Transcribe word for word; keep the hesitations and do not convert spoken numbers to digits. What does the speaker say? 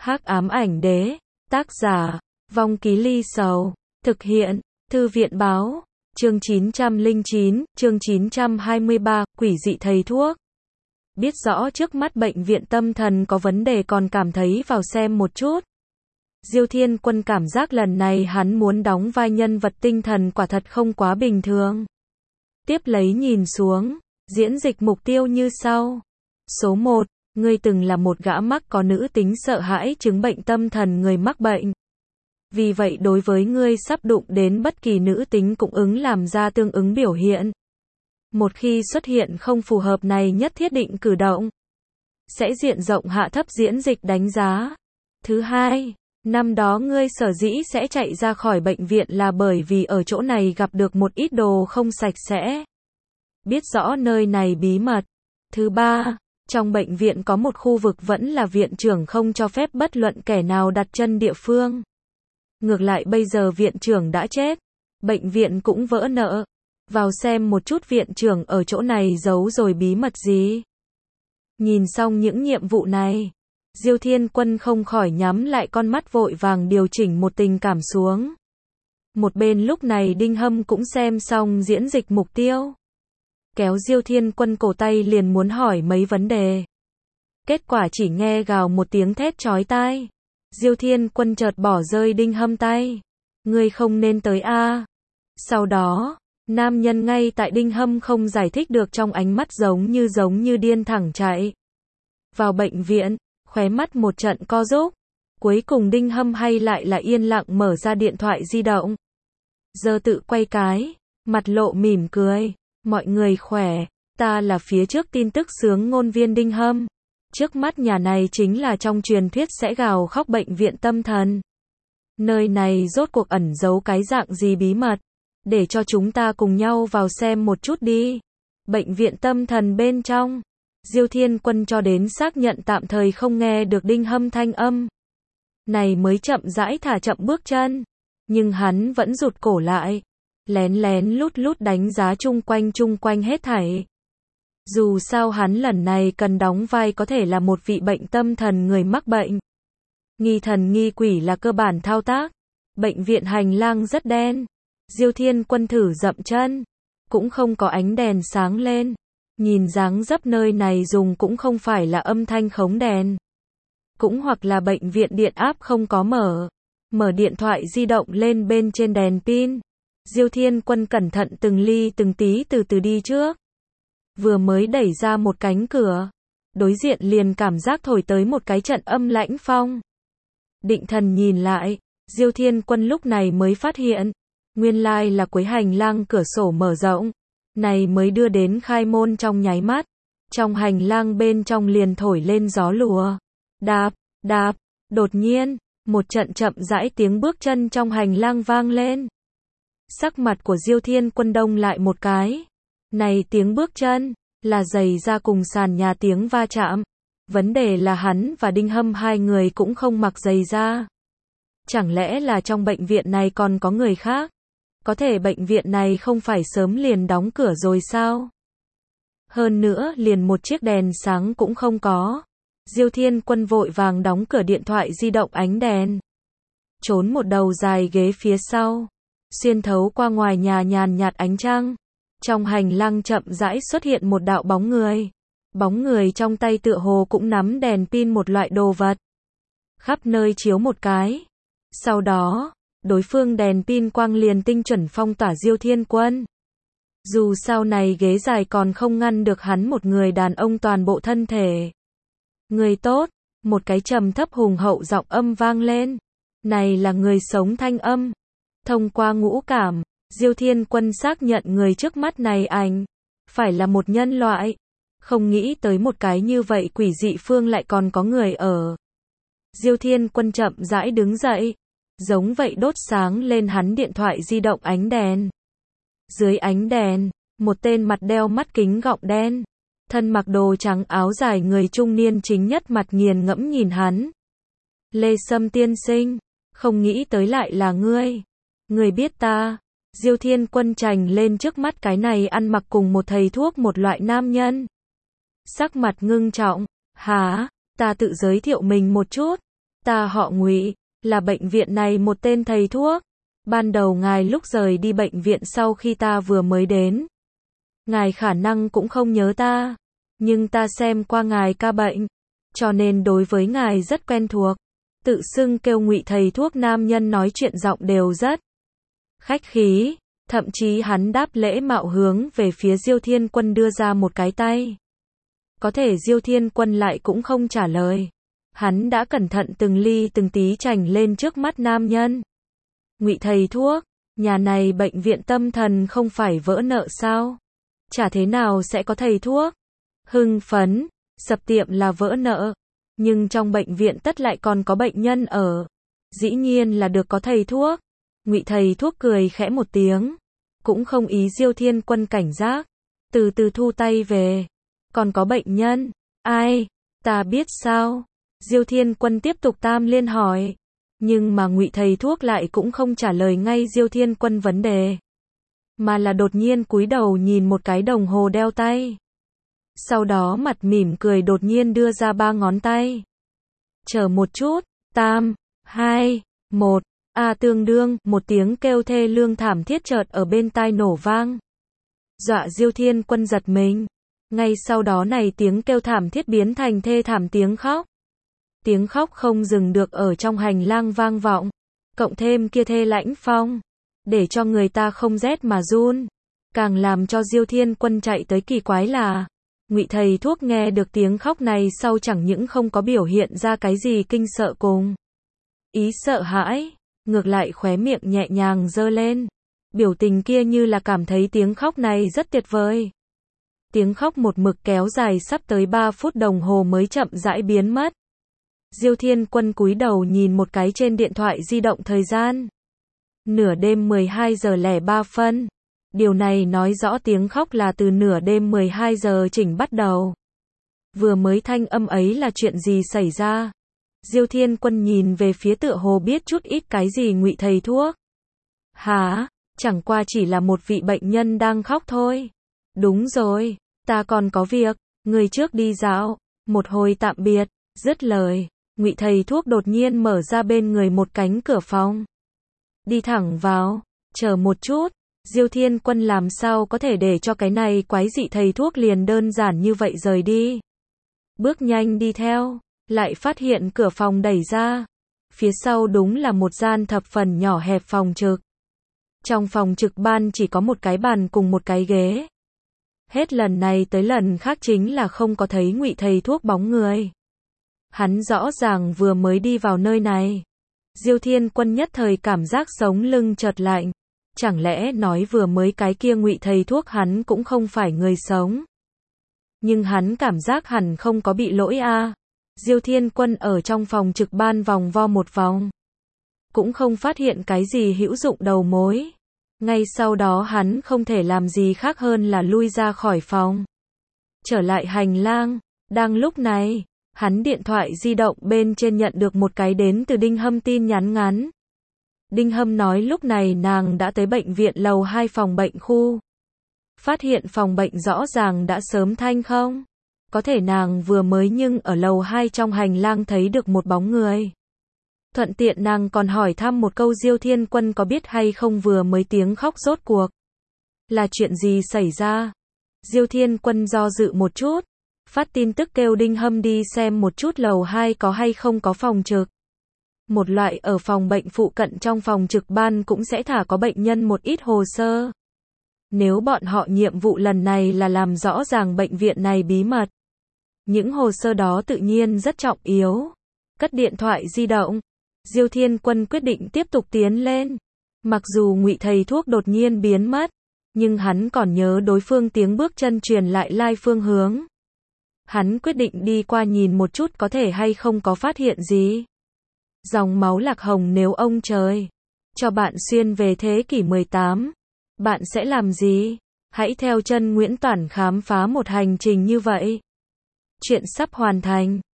Hắc ám ảnh đế, tác giả, Vong Ký Ly Sầu, thực hiện, Thư viện báo, chương chín trăm lẻ chín, chương chín trăm hai mươi ba, quỷ dị thầy thuốc. Biết rõ trước mắt bệnh viện tâm thần có vấn đề còn cảm thấy vào xem một chút. Diêu Thiên Quân cảm giác lần này hắn muốn đóng vai nhân vật tinh thần quả thật không quá bình thường. Tiếp lấy nhìn xuống, diễn dịch mục tiêu như sau. Số một, ngươi từng là một gã mắc có nữ tính sợ hãi chứng bệnh tâm thần người mắc bệnh. Vì vậy đối với ngươi sắp đụng đến bất kỳ nữ tính cũng ứng làm ra tương ứng biểu hiện. Một khi xuất hiện không phù hợp này nhất thiết định cử động, sẽ diện rộng hạ thấp diễn dịch đánh giá. Thứ hai, năm đó ngươi sở dĩ sẽ chạy ra khỏi bệnh viện là bởi vì ở chỗ này gặp được một ít đồ không sạch sẽ. Biết rõ nơi này bí mật. Thứ ba, trong bệnh viện có một khu vực vẫn là viện trưởng không cho phép bất luận kẻ nào đặt chân địa phương. Ngược lại bây giờ viện trưởng đã chết, bệnh viện cũng vỡ nợ. Vào xem một chút viện trưởng ở chỗ này giấu rồi bí mật gì. Nhìn xong những nhiệm vụ này, Diêu Thiên Quân không khỏi nhắm lại con mắt vội vàng điều chỉnh một tình cảm xuống. Một bên lúc này Đinh Hâm cũng xem xong diễn dịch mục tiêu. Kéo Diêu Thiên Quân cổ tay liền muốn hỏi mấy vấn đề. Kết quả chỉ nghe gào một tiếng thét chói tai. Diêu Thiên Quân chợt bỏ rơi Đinh Hâm tay. Ngươi không nên tới a. Sau đó, nam nhân ngay tại Đinh Hâm không giải thích được trong ánh mắt giống như giống như điên thẳng chạy. Vào bệnh viện, khóe mắt một trận co rúm. Cuối cùng Đinh Hâm hay lại là yên lặng mở ra điện thoại di động. Giờ tự quay cái, mặt lộ mỉm cười. Mọi người khỏe, ta là phía trước tin tức sướng ngôn viên Đinh Hâm. Trước mắt nhà này chính là trong truyền thuyết sẽ gào khóc bệnh viện tâm thần. Nơi này rốt cuộc ẩn giấu cái dạng gì bí mật. Để cho chúng ta cùng nhau vào xem một chút đi. Bệnh viện tâm thần bên trong. Diêu Thiên Quân cho đến xác nhận tạm thời không nghe được Đinh Hâm thanh âm. Này mới chậm rãi thả chậm bước chân. Nhưng hắn vẫn rụt cổ lại. Lén lén lút lút đánh giá chung quanh chung quanh hết thảy. Dù sao hắn lần này cần đóng vai có thể là một vị bệnh tâm thần người mắc bệnh. Nghi thần nghi quỷ là cơ bản thao tác. Bệnh viện hành lang rất đen. Diêu Thiên Quân thử dậm chân. Cũng không có ánh đèn sáng lên. Nhìn dáng dấp nơi này dùng cũng không phải là âm thanh khống đèn. Cũng hoặc là bệnh viện điện áp không có mở. Mở điện thoại di động lên bên trên đèn pin. Diêu Thiên Quân cẩn thận từng ly từng tí từ từ đi trước. Vừa mới đẩy ra một cánh cửa, đối diện liền cảm giác thổi tới một cái trận âm lãnh phong. Định thần nhìn lại, Diêu Thiên Quân lúc này mới phát hiện, nguyên lai là cuối hành lang cửa sổ mở rộng, này mới đưa đến khai môn trong nháy mắt. Trong hành lang bên trong liền thổi lên gió lùa. Đạp, đạp, đột nhiên, một trận chậm rãi tiếng bước chân trong hành lang vang lên. Sắc mặt của Diêu Thiên Quân đông lại một cái. Này tiếng bước chân, là giày da cùng sàn nhà tiếng va chạm. Vấn đề là hắn và Đinh Hâm hai người cũng không mặc giày da. Chẳng lẽ là trong bệnh viện này còn có người khác? Có thể bệnh viện này không phải sớm liền đóng cửa rồi sao? Hơn nữa liền một chiếc đèn sáng cũng không có. Diêu Thiên Quân vội vàng đóng cửa điện thoại di động ánh đèn. Trốn một đầu dài ghế phía sau. Xuyên thấu qua ngoài nhà nhàn nhạt ánh trăng. Trong hành lang chậm rãi xuất hiện một đạo bóng người. Bóng người trong tay tựa hồ cũng nắm đèn pin một loại đồ vật. Khắp nơi chiếu một cái. Sau đó, đối phương đèn pin quang liền tinh chuẩn phong tỏa Diêu Thiên Quân. Dù sau này ghế dài còn không ngăn được hắn một người đàn ông toàn bộ thân thể. Người tốt, một cái trầm thấp hùng hậu giọng âm vang lên. Này là người sống thanh âm. Thông qua ngũ cảm, Diêu Thiên Quân xác nhận người trước mắt này ảnh phải là một nhân loại. Không nghĩ tới một cái như vậy quỷ dị phương lại còn có người ở. Diêu Thiên Quân chậm rãi đứng dậy, giống vậy đốt sáng lên hắn điện thoại di động ánh đèn. Dưới ánh đèn, một tên mặt đeo mắt kính gọng đen, thân mặc đồ trắng áo dài người trung niên chính nhất mặt nghiền ngẫm nhìn hắn. Lê Sâm tiên sinh, không nghĩ tới lại là ngươi. Người biết ta. Diêu Thiên Quân chành lên trước mắt cái này ăn mặc cùng một thầy thuốc một loại nam nhân. Sắc mặt ngưng trọng. Hả, ta tự giới thiệu mình một chút. Ta họ Ngụy, là bệnh viện này một tên thầy thuốc. Ban đầu ngài lúc rời đi bệnh viện sau khi ta vừa mới đến. Ngài khả năng cũng không nhớ ta, nhưng ta xem qua ngài ca bệnh, cho nên đối với ngài rất quen thuộc. Tự xưng kêu Ngụy thầy thuốc nam nhân nói chuyện giọng đều rất khách khí, thậm chí hắn đáp lễ mạo hướng về phía Diêu Thiên Quân đưa ra một cái tay. Có thể Diêu Thiên Quân lại cũng không trả lời. Hắn đã cẩn thận từng ly từng tí chành lên trước mắt nam nhân. Ngụy thầy thuốc, nhà này bệnh viện tâm thần không phải vỡ nợ sao? Chả thế nào sẽ có thầy thuốc. Hưng phấn, sập tiệm là vỡ nợ, nhưng trong bệnh viện tất lại còn có bệnh nhân ở. Dĩ nhiên là được có thầy thuốc. Ngụy thầy thuốc cười khẽ một tiếng, cũng không ý Diêu Thiên Quân cảnh giác, từ từ thu tay về. Còn có bệnh nhân, ai? Ta biết sao? Diêu Thiên Quân tiếp tục tam liên hỏi, nhưng mà Ngụy thầy thuốc lại cũng không trả lời ngay Diêu Thiên Quân vấn đề, mà là đột nhiên cúi đầu nhìn một cái đồng hồ đeo tay. Sau đó mặt mỉm cười đột nhiên đưa ra ba ngón tay. Chờ một chút, tam, hai, một, a tương đương, một tiếng kêu thê lương thảm thiết chợt ở bên tai nổ vang. Dọa Diêu Thiên Quân giật mình. Ngay sau đó này tiếng kêu thảm thiết biến thành thê thảm tiếng khóc. Tiếng khóc không dừng được ở trong hành lang vang vọng, cộng thêm kia thê lãnh phong, để cho người ta không rét mà run. Càng làm cho Diêu Thiên Quân chạy tới kỳ quái là, Ngụy thầy thuốc nghe được tiếng khóc này sau chẳng những không có biểu hiện ra cái gì kinh sợ cùng ý sợ hãi, ngược lại khóe miệng nhẹ nhàng giơ lên. Biểu tình kia như là cảm thấy tiếng khóc này rất tuyệt vời. Tiếng khóc một mực kéo dài sắp tới ba phút đồng hồ mới chậm rãi biến mất. Diêu Thiên Quân cúi đầu nhìn một cái trên điện thoại di động thời gian. Nửa đêm mười hai giờ lẻ ba phân. Điều này nói rõ tiếng khóc là từ nửa đêm mười hai giờ chỉnh bắt đầu. Vừa mới thanh âm ấy là chuyện gì xảy ra? Diêu Thiên Quân nhìn về phía tựa hồ biết chút ít cái gì Ngụy thầy thuốc. Hả? Chẳng qua chỉ là một vị bệnh nhân đang khóc thôi. Đúng rồi, ta còn có việc, người trước đi dạo, một hồi tạm biệt. Dứt lời, Ngụy thầy thuốc đột nhiên mở ra bên người một cánh cửa phòng. Đi thẳng vào, chờ một chút. Diêu Thiên Quân làm sao có thể để cho cái này quái dị thầy thuốc liền đơn giản như vậy rời đi. Bước nhanh đi theo, lại phát hiện cửa phòng đẩy ra. Phía sau đúng là một gian thập phần nhỏ hẹp phòng trực. Trong phòng trực ban chỉ có một cái bàn cùng một cái ghế. Hết lần này tới lần khác chính là không có thấy Ngụy thầy thuốc bóng người. Hắn rõ ràng vừa mới đi vào nơi này. Diêu Thiên Quân nhất thời cảm giác sống lưng chợt lạnh. Chẳng lẽ nói vừa mới cái kia Ngụy thầy thuốc hắn cũng không phải người sống. Nhưng hắn cảm giác hẳn không có bị lỗi a. À. Diêu Thiên Quân ở trong phòng trực ban vòng vo một vòng, cũng không phát hiện cái gì hữu dụng đầu mối. Ngay sau đó hắn không thể làm gì khác hơn là lui ra khỏi phòng, trở lại hành lang. Đang lúc này, hắn điện thoại di động bên trên nhận được một cái đến từ Đinh Hâm tin nhắn ngắn. Đinh Hâm nói lúc này nàng đã tới bệnh viện lầu hai phòng bệnh khu. Phát hiện phòng bệnh rõ ràng đã sớm thanh không. Có thể nàng vừa mới nhưng ở lầu hai trong hành lang thấy được một bóng người. Thuận tiện nàng còn hỏi thăm một câu Diêu Thiên Quân có biết hay không vừa mới tiếng khóc rốt cuộc là chuyện gì xảy ra. Diêu Thiên Quân do dự một chút, phát tin tức kêu Đinh Hâm đi xem một chút lầu hai có hay không có phòng trực. Một loại ở phòng bệnh phụ cận trong phòng trực ban cũng sẽ thả có bệnh nhân một ít hồ sơ. Nếu bọn họ nhiệm vụ lần này là làm rõ ràng bệnh viện này bí mật, những hồ sơ đó tự nhiên rất trọng yếu. Cất điện thoại di động, Diêu Thiên Quân quyết định tiếp tục tiến lên. Mặc dù Ngụy thầy thuốc đột nhiên biến mất, nhưng hắn còn nhớ đối phương tiếng bước chân truyền lại lai phương hướng. Hắn quyết định đi qua nhìn một chút có thể hay không có phát hiện gì. Dòng máu lạc hồng nếu ông trời cho bạn xuyên về thế kỷ mười tám, bạn sẽ làm gì? Hãy theo chân Nguyễn Toản khám phá một hành trình như vậy. Chuyện sắp hoàn thành.